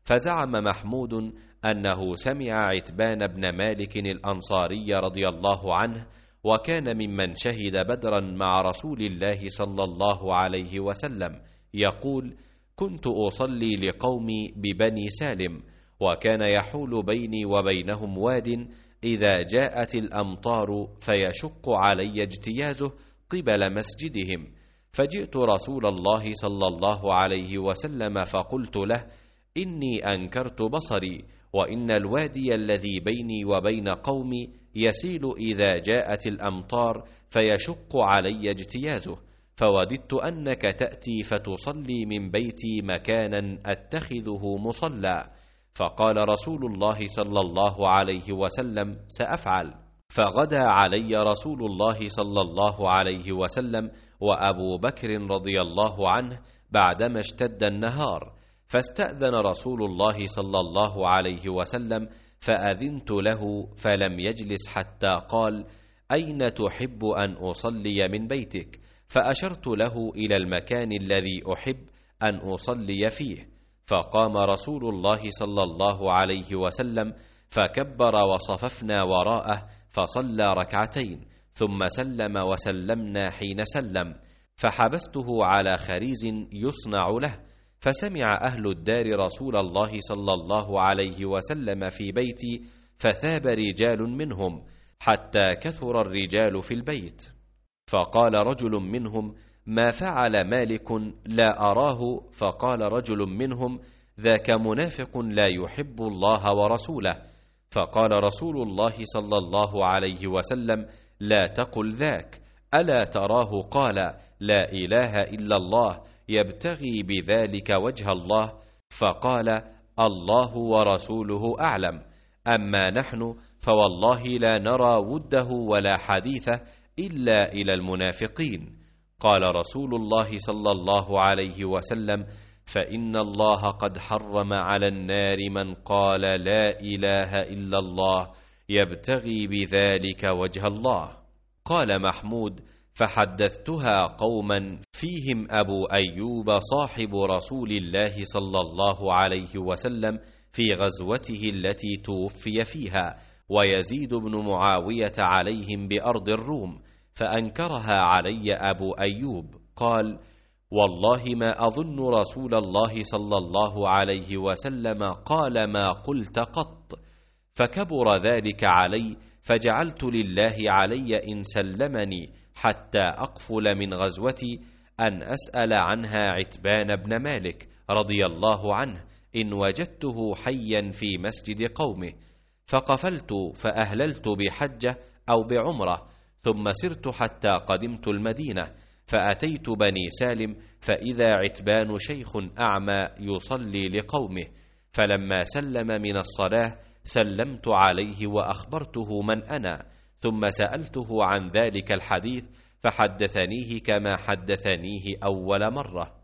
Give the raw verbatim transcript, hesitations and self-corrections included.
فزعم محمود أنه سمع عتبان بن مالك الأنصاري رضي الله عنه، وكان ممن شهد بدرا مع رسول الله صلى الله عليه وسلم، يقول: كنت أصلي لقومي ببني سالم، وكان يحول بيني وبينهم واد إذا جاءت الأمطار فيشق علي اجتيازه قبل مسجدهم، فجئت رسول الله صلى الله عليه وسلم فقلت له: إني أنكرت بصري، وإن الوادي الذي بيني وبين قومي يسيل إذا جاءت الأمطار فيشق علي اجتيازه، فوددت أنك تأتي فتصلي من بيتي مكانا أتخذه مصلى. فقال رسول الله صلى الله عليه وسلم: سأفعل. فغدا علي رسول الله صلى الله عليه وسلم وأبو بكر رضي الله عنه بعدما اشتد النهار، فاستأذن رسول الله صلى الله عليه وسلم، فأذنت له فلم يجلس حتى قال: أين تحب أن أصلي من بيتك؟ فأشرت له إلى المكان الذي أحب أن أصلي فيه، فقام رسول الله صلى الله عليه وسلم فكبر وصففنا وراءه فصلى ركعتين، ثم سلم وسلمنا حين سلم، فحبسته على خريز يصنع له، فسمع أهل الدار رسول الله صلى الله عليه وسلم في بيتي، فثاب رجال منهم حتى كثر الرجال في البيت، فقال رجل منهم: ما فعل مالك لا أراه؟ فقال رجل منهم: ذاك منافق لا يحب الله ورسوله. فقال رسول الله صلى الله عليه وسلم: لا تقل ذاك، ألا تراه قال: لا إله إلا الله يبتغي بذلك وجه الله؟ فقال: الله ورسوله أعلم، أما نحن فوالله لا نرى وده ولا حديثه إلا إلى المنافقين. قال رسول الله صلى الله عليه وسلم: فإن الله قد حرم على النار من قال لا إله إلا الله يبتغي بذلك وجه الله. قال محمود: فحدثتها قوما فيهم أبو أيوب صاحب رسول الله صلى الله عليه وسلم في غزوته التي توفي فيها، ويزيد بن معاوية عليهم بأرض الروم، فأنكرها علي أبو أيوب. قال: والله ما أظن رسول الله صلى الله عليه وسلم قال ما قلت قط، فكبر ذلك علي، فجعلت لله علي إن سلمني حتى أقفل من غزوتي أن أسأل عنها عتبان بن مالك رضي الله عنه إن وجدته حيا في مسجد قومه، فقفلت فأهللت بحجة أو بعمرة، ثم سرت حتى قدمت المدينة، فأتيت بني سالم فإذا عتبان شيخ أعمى يصلي لقومه، فلما سلم من الصلاة سلمت عليه وأخبرته من أنا، ثم سألته عن ذلك الحديث فحدثنيه كما حدثنيه أول مرة.